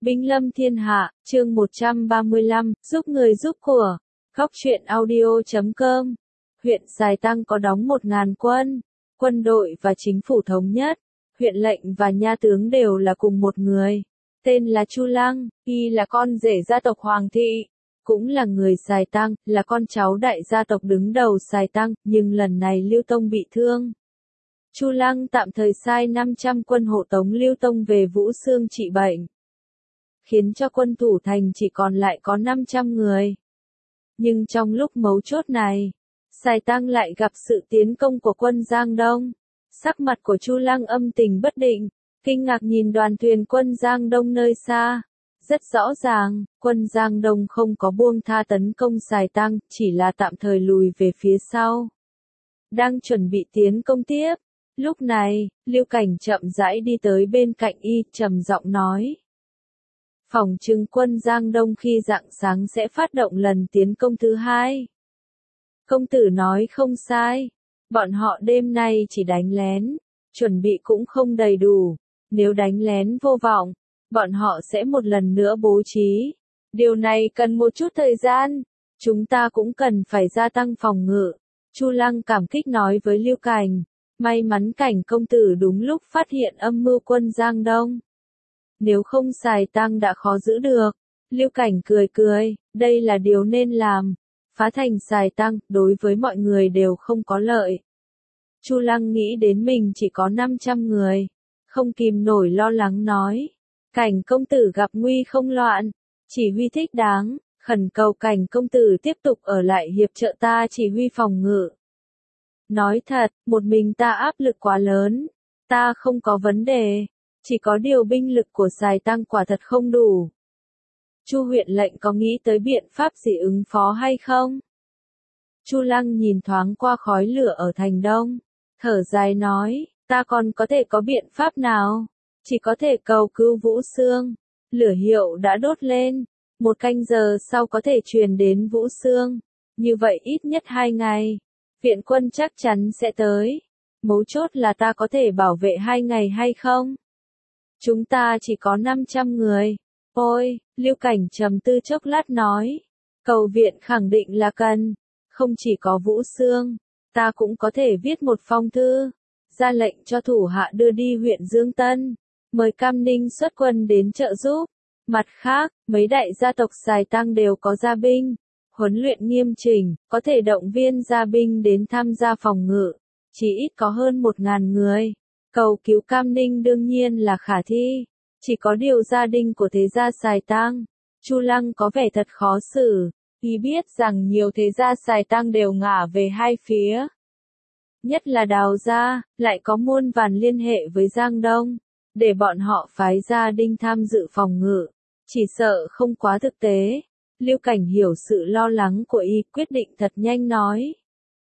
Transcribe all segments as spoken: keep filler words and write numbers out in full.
Binh lâm thiên hạ, chương một trăm ba mươi lăm, giúp người giúp của. Góc truyện audio chấm com. Huyện Sài Tăng có đóng một ngàn quân, quân đội và chính phủ thống nhất. Huyện lệnh và nha tướng đều là cùng một người. Tên là Chu Lăng, y là con rể gia tộc Hoàng thị. Cũng là người Sài Tăng, là con cháu đại gia tộc đứng đầu Sài Tăng, nhưng lần này Lưu Tông bị thương. Chu Lăng tạm thời sai năm trăm quân hộ tống Lưu Tông về Vũ Xương trị bệnh, khiến cho quân thủ thành chỉ còn lại có năm trăm người. Nhưng trong lúc mấu chốt này, Sài Tăng lại gặp sự tiến công của quân Giang Đông. Sắc mặt của Chu Lăng âm tình bất định, kinh ngạc nhìn đoàn thuyền quân Giang Đông nơi xa. Rất rõ ràng, quân Giang Đông không có buông tha tấn công Sài Tăng, chỉ là tạm thời lùi về phía sau. Đang chuẩn bị tiến công tiếp. Lúc này, Lưu Cảnh chậm rãi đi tới bên cạnh y, trầm giọng nói. Phỏng chừng quân Giang Đông khi rạng sáng sẽ phát động lần tiến công thứ hai. Công tử nói không sai. Bọn họ đêm nay chỉ đánh lén, chuẩn bị cũng không đầy đủ. Nếu đánh lén vô vọng, bọn họ sẽ một lần nữa bố trí. Điều này cần một chút thời gian. Chúng ta cũng cần phải gia tăng phòng ngự. Chu Lăng cảm kích nói với Lưu Cảnh. May mắn Cảnh công tử đúng lúc phát hiện âm mưu quân Giang Đông. Nếu không Sài Tăng đã khó giữ được. Lưu Cảnh cười cười, đây là điều nên làm. Phá thành Sài Tăng, đối với mọi người đều không có lợi. Chu Lăng nghĩ đến mình chỉ có năm trăm người. Không kìm nổi lo lắng nói. Cảnh công tử gặp nguy không loạn. Chỉ huy thích đáng, khẩn cầu Cảnh công tử tiếp tục ở lại hiệp trợ ta chỉ huy phòng ngự. Nói thật, một mình ta áp lực quá lớn. Ta không có vấn đề. Chỉ có điều binh lực của Sài Tăng quả thật không đủ. Chu huyện lệnh có nghĩ tới biện pháp gì ứng phó hay không? Chu Lăng nhìn thoáng qua khói lửa ở thành đông. Thở dài nói, ta còn có thể có biện pháp nào? Chỉ có thể cầu cứu Vũ Xương. Lửa hiệu đã đốt lên. Một canh giờ sau có thể truyền đến Vũ Xương. Như vậy ít nhất hai ngày. Viện quân chắc chắn sẽ tới. Mấu chốt là ta có thể bảo vệ hai ngày hay không? Chúng ta chỉ có năm trăm người. Ôi, Lưu Cảnh trầm tư chốc lát nói. Cầu viện khẳng định là cần. Không chỉ có Vũ Xương, ta cũng có thể viết một phong thư. Ra lệnh cho thủ hạ đưa đi huyện Dương Tân. Mời Cam Ninh xuất quân đến trợ giúp. Mặt khác, mấy đại gia tộc Sài Tăng đều có gia binh. Huấn luyện nghiêm chỉnh, có thể động viên gia binh đến tham gia phòng ngự. Chỉ ít có hơn một ngàn người. Cầu cứu Cam Ninh đương nhiên là khả thi. Chỉ có điều gia đình của thế gia Sài Tăng. Chu Lăng có vẻ thật khó xử. Y biết rằng nhiều thế gia Sài Tăng đều ngả về hai phía. Nhất là Đào gia, lại có muôn vàn liên hệ với Giang Đông. Để bọn họ phái gia đình tham dự phòng ngự. Chỉ sợ không quá thực tế. Lưu Cảnh hiểu sự lo lắng của y, quyết định thật nhanh nói.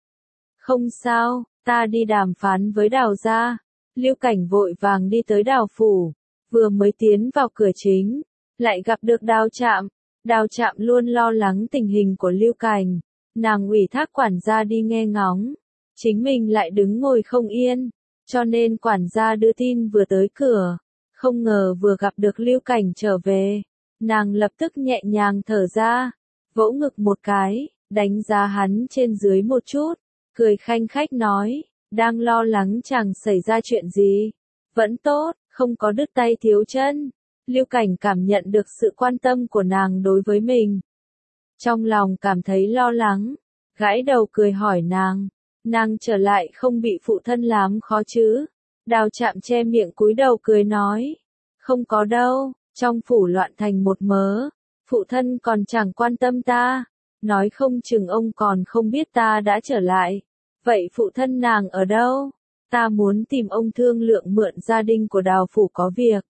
Không sao, ta đi đàm phán với Đào gia. Lưu Cảnh vội vàng đi tới Đào phủ, vừa mới tiến vào cửa chính, lại gặp được Đào Trạm. Đào Trạm luôn lo lắng tình hình của Lưu Cảnh, nàng ủy thác quản gia đi nghe ngóng, chính mình lại đứng ngồi không yên, cho nên quản gia đưa tin vừa tới cửa, không ngờ vừa gặp được Lưu Cảnh trở về, nàng lập tức nhẹ nhàng thở ra, vỗ ngực một cái, đánh giá hắn trên dưới một chút, cười khanh khách nói. Đang lo lắng chẳng xảy ra chuyện gì. Vẫn tốt, không có đứt tay thiếu chân. Lưu Cảnh cảm nhận được sự quan tâm của nàng đối với mình. Trong lòng cảm thấy lo lắng. Gãi đầu cười hỏi nàng. Nàng trở lại không bị phụ thân làm khó chứ. Đào Trạm che miệng cúi đầu cười nói. Không có đâu, trong phủ loạn thành một mớ. Phụ thân còn chẳng quan tâm ta. Nói không chừng ông còn không biết ta đã trở lại. Vậy phụ thân nàng ở đâu? Ta muốn tìm ông thương lượng mượn gia đình của Đào phủ có việc.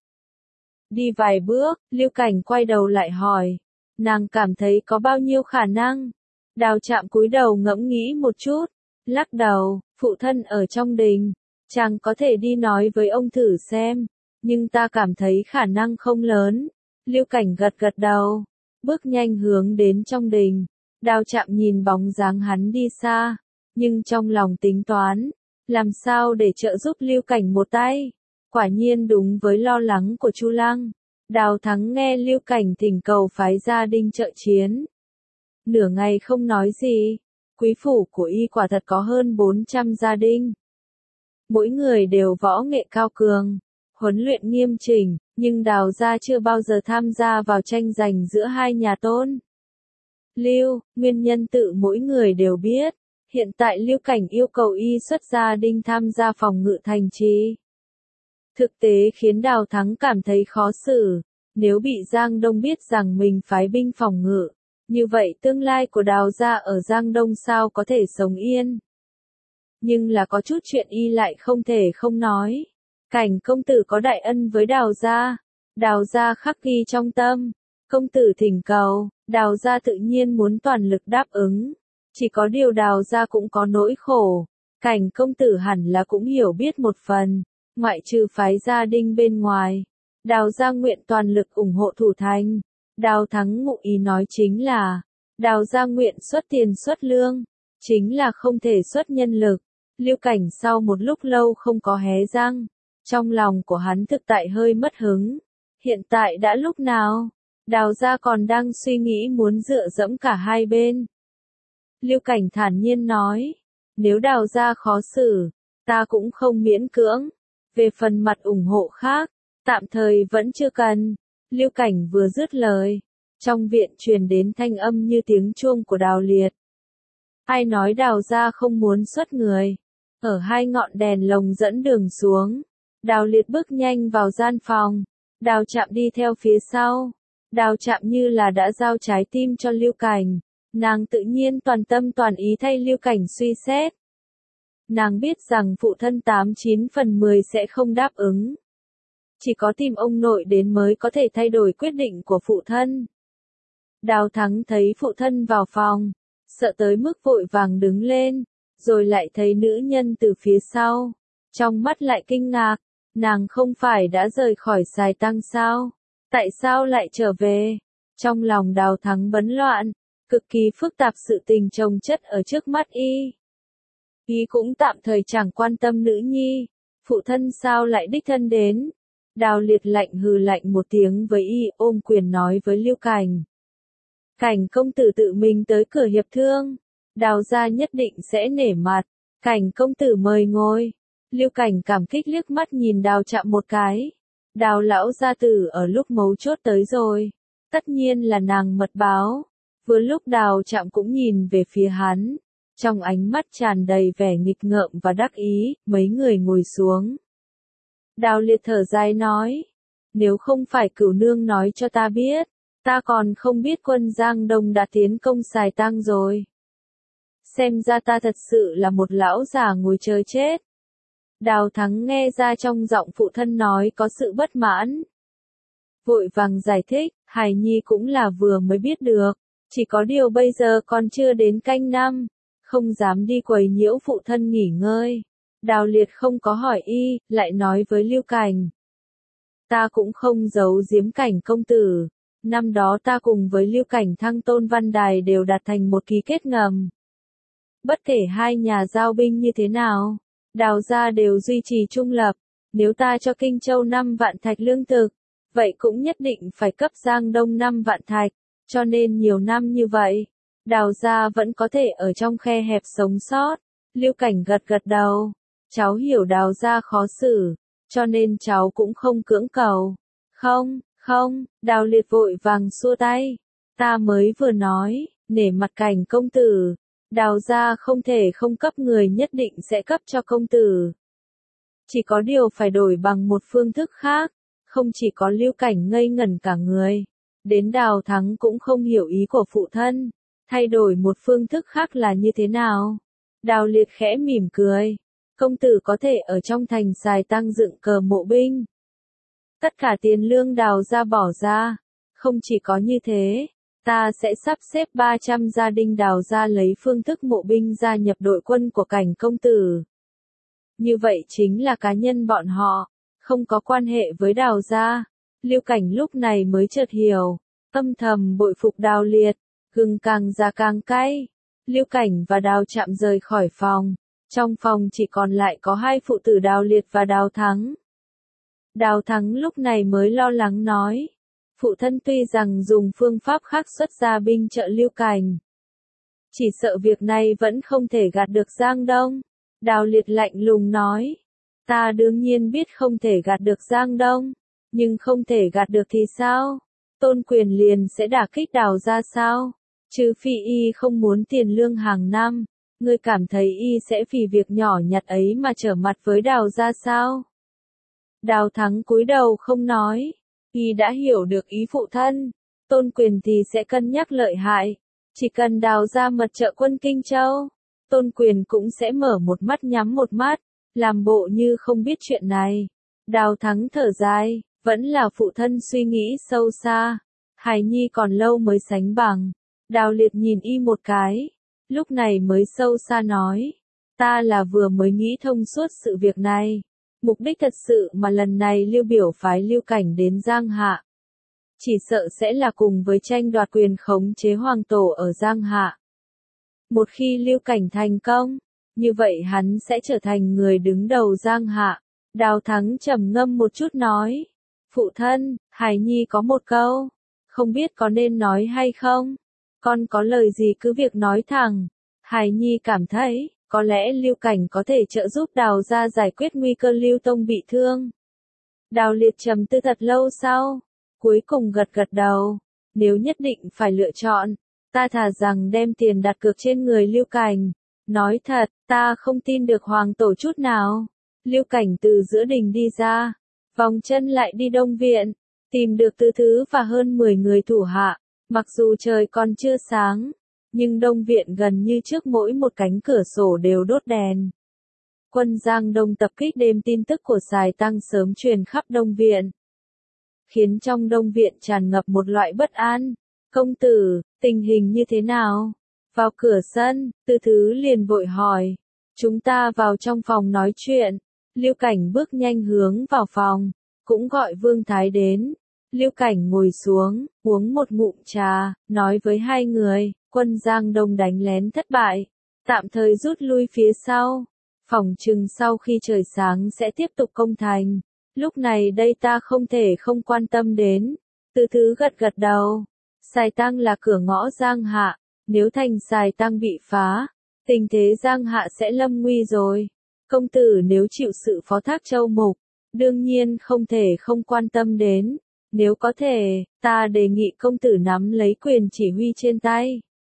Đi vài bước, Lưu Cảnh quay đầu lại hỏi. Nàng cảm thấy có bao nhiêu khả năng? Đào Trạm cúi đầu ngẫm nghĩ một chút. Lắc đầu, phụ thân ở trong đình. Chàng có thể đi nói với ông thử xem. Nhưng ta cảm thấy khả năng không lớn. Lưu Cảnh gật gật đầu. Bước nhanh hướng đến trong đình. Đào Trạm nhìn bóng dáng hắn đi xa. Nhưng trong lòng tính toán, làm sao để trợ giúp Lưu Cảnh một tay? Quả nhiên đúng với lo lắng của Chu Lăng. Đào Thắng nghe Lưu Cảnh thỉnh cầu phái gia đình trợ chiến. Nửa ngày không nói gì, quý phủ của y quả thật có hơn bốn trăm gia đình. Mỗi người đều võ nghệ cao cường, huấn luyện nghiêm chỉnh, nhưng Đào gia chưa bao giờ tham gia vào tranh giành giữa hai nhà Tôn, Lưu. Nguyên nhân tự mỗi người đều biết. Hiện tại Lưu Cảnh yêu cầu y xuất gia đình tham gia phòng ngự thành trì. Thực tế khiến Đào Thắng cảm thấy khó xử. Nếu bị Giang Đông biết rằng mình phái binh phòng ngự, như vậy tương lai của Đào gia ở Giang Đông sao có thể sống yên. Nhưng là có chút chuyện y lại không thể không nói. Cảnh công tử có đại ân với Đào gia, Đào gia khắc ghi trong tâm. Công tử thỉnh cầu, Đào gia tự nhiên muốn toàn lực đáp ứng. Chỉ có điều Đào gia cũng có nỗi khổ. Cảnh công tử hẳn là cũng hiểu biết một phần. Ngoại trừ phái gia đình bên ngoài, Đào gia nguyện toàn lực ủng hộ thủ thành. Đào Thắng ngụ ý nói chính là, Đào gia nguyện xuất tiền xuất lương, chính là không thể xuất nhân lực. Lưu Cảnh sau một lúc lâu không có hé răng, trong lòng của hắn thực tại hơi mất hứng. Hiện tại đã lúc nào? Đào gia còn đang suy nghĩ muốn dựa dẫm cả hai bên. Lưu Cảnh thản nhiên nói, nếu Đào gia khó xử, ta cũng không miễn cưỡng. Về phần mặt ủng hộ khác, tạm thời vẫn chưa cần. Lưu Cảnh vừa dứt lời, trong viện truyền đến thanh âm như tiếng chuông của Đào Liệt. Ai nói Đào gia không muốn xuất người? Ở hai ngọn đèn lồng dẫn đường xuống, Đào Liệt bước nhanh vào gian phòng. Đào Trạm đi theo phía sau. Đào Trạm như là đã giao trái tim cho Lưu Cảnh. Nàng tự nhiên toàn tâm toàn ý thay Lưu Cảnh suy xét. Nàng biết rằng phụ thân tám chín phần mười sẽ không đáp ứng. Chỉ có tìm ông nội đến mới có thể thay đổi quyết định của phụ thân. Đào Thắng thấy phụ thân vào phòng, sợ tới mức vội vàng đứng lên, rồi lại thấy nữ nhân từ phía sau. Trong mắt lại kinh ngạc, nàng không phải đã rời khỏi Sài Tăng sao? Tại sao lại trở về? Trong lòng Đào Thắng bấn loạn, cực kỳ phức tạp sự tình chồng chất ở trước mắt y. Y cũng tạm thời chẳng quan tâm nữ nhi, phụ thân sao lại đích thân đến. Đào Liệt lạnh hừ lạnh một tiếng với y, ôm quyền nói với Lưu Cảnh. Cảnh công tử tự mình tới cửa hiệp thương, Đào gia nhất định sẽ nể mặt. Cảnh công tử mời ngồi. Lưu Cảnh cảm kích liếc mắt nhìn Đào Trạm một cái. Đào lão gia tử ở lúc mấu chốt tới rồi. Tất nhiên là nàng mật báo. Vừa lúc Đào Trạm cũng nhìn về phía hắn. Trong ánh mắt tràn đầy vẻ nghịch ngợm và đắc ý, mấy người ngồi xuống. Đào Liệt thở dài nói, nếu không phải cửu nương nói cho ta biết, ta còn không biết quân Giang Đông đã tiến công Sài Tăng rồi. Xem ra ta thật sự là một lão già ngồi chờ chết. Đào Thắng nghe ra trong giọng phụ thân nói có sự bất mãn. Vội vàng giải thích, hài nhi cũng là vừa mới biết được, chỉ có điều bây giờ còn chưa đến canh năm, không dám đi quấy nhiễu phụ thân nghỉ ngơi. Đào Liệt không có hỏi y, lại nói với Lưu Cảnh. Ta cũng không giấu giếm Cảnh công tử. Năm đó ta cùng với Lưu Cảnh Thăng Tôn Văn Đài đều đạt thành một ký kết ngầm. Bất kể hai nhà giao binh như thế nào, Đào gia đều duy trì trung lập. Nếu ta cho Kinh Châu năm vạn thạch lương thực, vậy cũng nhất định phải cấp Giang Đông năm vạn thạch. Cho nên nhiều năm như vậy, Đào gia vẫn có thể ở trong khe hẹp sống sót. Lưu Cảnh gật gật đầu. Cháu hiểu Đào gia khó xử, cho nên cháu cũng không cưỡng cầu. Không, không, Đào Liệt vội vàng xua tay. Ta mới vừa nói, nể mặt Cảnh công tử, Đào gia không thể không cấp người nhất định sẽ cấp cho công tử. Chỉ có điều phải đổi bằng một phương thức khác. Không chỉ có Lưu Cảnh ngây ngẩn cả người, đến Đào Thắng cũng không hiểu ý của phụ thân. Thay đổi một phương thức khác là như thế nào? Đào Liệt khẽ mỉm cười. Công tử có thể ở trong thành Sài Tăng dựng cờ mộ binh. Tất cả tiền lương Đào gia bỏ ra. Không chỉ có như thế, ta sẽ sắp xếp ba trăm gia đình Đào gia lấy phương thức mộ binh gia nhập đội quân của Cảnh công tử. Như vậy chính là cá nhân bọn họ, không có quan hệ với Đào gia. Lưu Cảnh lúc này mới chợt hiểu, âm thầm bội phục Đào Liệt, gừng càng già càng cay. Lưu Cảnh và Đào Trạm rời khỏi phòng. Trong phòng chỉ còn lại có hai phụ tử Đào Liệt và Đào Thắng. Đào Thắng lúc này mới lo lắng nói, Phụ thân tuy rằng dùng phương pháp khác xuất ra binh trợ Lưu Cảnh. Chỉ sợ việc này vẫn không thể gạt được Giang Đông. Đào Liệt lạnh lùng nói. Ta đương nhiên biết không thể gạt được Giang Đông. Nhưng không thể gạt được thì sao? Tôn Quyền liền sẽ đả kích Đào ra sao? Trừ phi y không muốn tiền lương hàng năm. Ngươi cảm thấy y sẽ vì việc nhỏ nhặt ấy mà trở mặt với Đào ra sao? Đào Thắng cúi đầu không nói. Y đã hiểu được ý phụ thân. Tôn Quyền thì sẽ cân nhắc lợi hại. Chỉ cần Đào ra mật trợ quân Kinh Châu, Tôn Quyền cũng sẽ mở một mắt nhắm một mắt, làm bộ như không biết chuyện này. Đào Thắng thở dài, vẫn là phụ thân suy nghĩ sâu xa. Hải Nhi còn lâu mới sánh bằng. Đào Liệt nhìn y một cái, lúc này mới sâu xa nói. Ta là vừa mới nghĩ thông suốt sự việc này. Mục đích thật sự mà lần này Lưu Biểu phái Lưu Cảnh đến Giang Hạ. Chỉ sợ sẽ là cùng với tranh đoạt quyền khống chế hoàng tổ ở Giang Hạ. Một khi Lưu Cảnh thành công, như vậy hắn sẽ trở thành người đứng đầu Giang Hạ. Đào Thắng trầm ngâm một chút nói. Phụ thân, Hải Nhi có một câu. Không biết có nên nói hay không? Con có lời gì cứ việc nói thẳng. Hải Nhi cảm thấy, có lẽ Lưu Cảnh có thể trợ giúp Đào ra giải quyết nguy cơ Lưu Tông bị thương. Đào Liệt trầm tư thật lâu sau, cuối cùng gật gật đầu. Nếu nhất định phải lựa chọn, ta thà rằng đem tiền đặt cược trên người Lưu Cảnh. Nói thật, ta không tin được hoàng tổ chút nào. Lưu Cảnh từ giữa đình đi ra, vòng chân lại đi Đông Viện, tìm được Tư Thứ và hơn mười người thủ hạ. Mặc dù trời còn chưa sáng, nhưng Đông Viện gần như trước mỗi một cánh cửa sổ đều đốt đèn. Quân Giang Đông tập kích đêm tin tức của Sài Tăng sớm truyền khắp Đông Viện, khiến trong Đông Viện tràn ngập một loại bất an. Công tử, tình hình như thế nào? Vào cửa sân, Tư Thứ liền vội hỏi. Chúng ta vào trong phòng nói chuyện. Lưu Cảnh bước nhanh hướng vào phòng, cũng gọi Vương Thái đến. Lưu Cảnh ngồi xuống, uống một ngụm trà, nói với hai người, quân Giang Đông đánh lén thất bại, tạm thời rút lui phía sau. Phỏng chừng sau khi trời sáng sẽ tiếp tục công thành. Lúc này đây ta không thể không quan tâm đến. Tư Thứ gật gật đầu. Sài Tăng là cửa ngõ Giang Hạ, nếu thành Sài Tăng bị phá, tình thế Giang Hạ sẽ lâm nguy rồi. Công tử nếu chịu sự phó thác Châu Mục, đương nhiên không thể không quan tâm đến. Nếu có thể, ta đề nghị công tử nắm lấy quyền chỉ huy trên tay.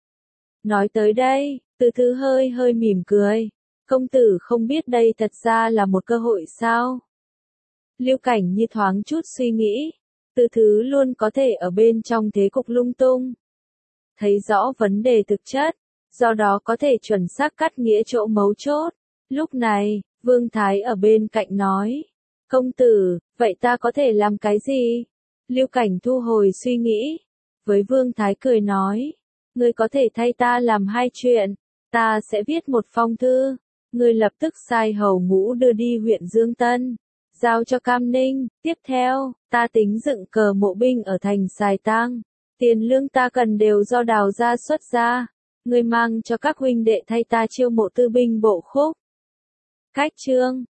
Nói tới đây, Tư Thứ hơi hơi mỉm cười. Công tử không biết đây thật ra là một cơ hội sao? Lưu Cảnh như thoáng chút suy nghĩ. Tư Thứ luôn có thể ở bên trong thế cục lung tung, thấy rõ vấn đề thực chất, do đó có thể chuẩn xác cắt nghĩa chỗ mấu chốt. Lúc này, Vương Thái ở bên cạnh nói. Công tử, vậy ta có thể làm cái gì? Lưu Cảnh thu hồi suy nghĩ. Với Vương Thái cười nói. Ngươi có thể thay ta làm hai chuyện. Ta sẽ viết một phong thư. Ngươi lập tức sai hầu ngũ đưa đi huyện Dương Tân, giao cho Cam Ninh. Tiếp theo, ta tính dựng cờ mộ binh ở thành Sài Tăng. Tiền lương ta cần đều do Đào ra xuất ra. Ngươi mang cho các huynh đệ thay ta chiêu mộ tư binh bộ khúc. Cách chương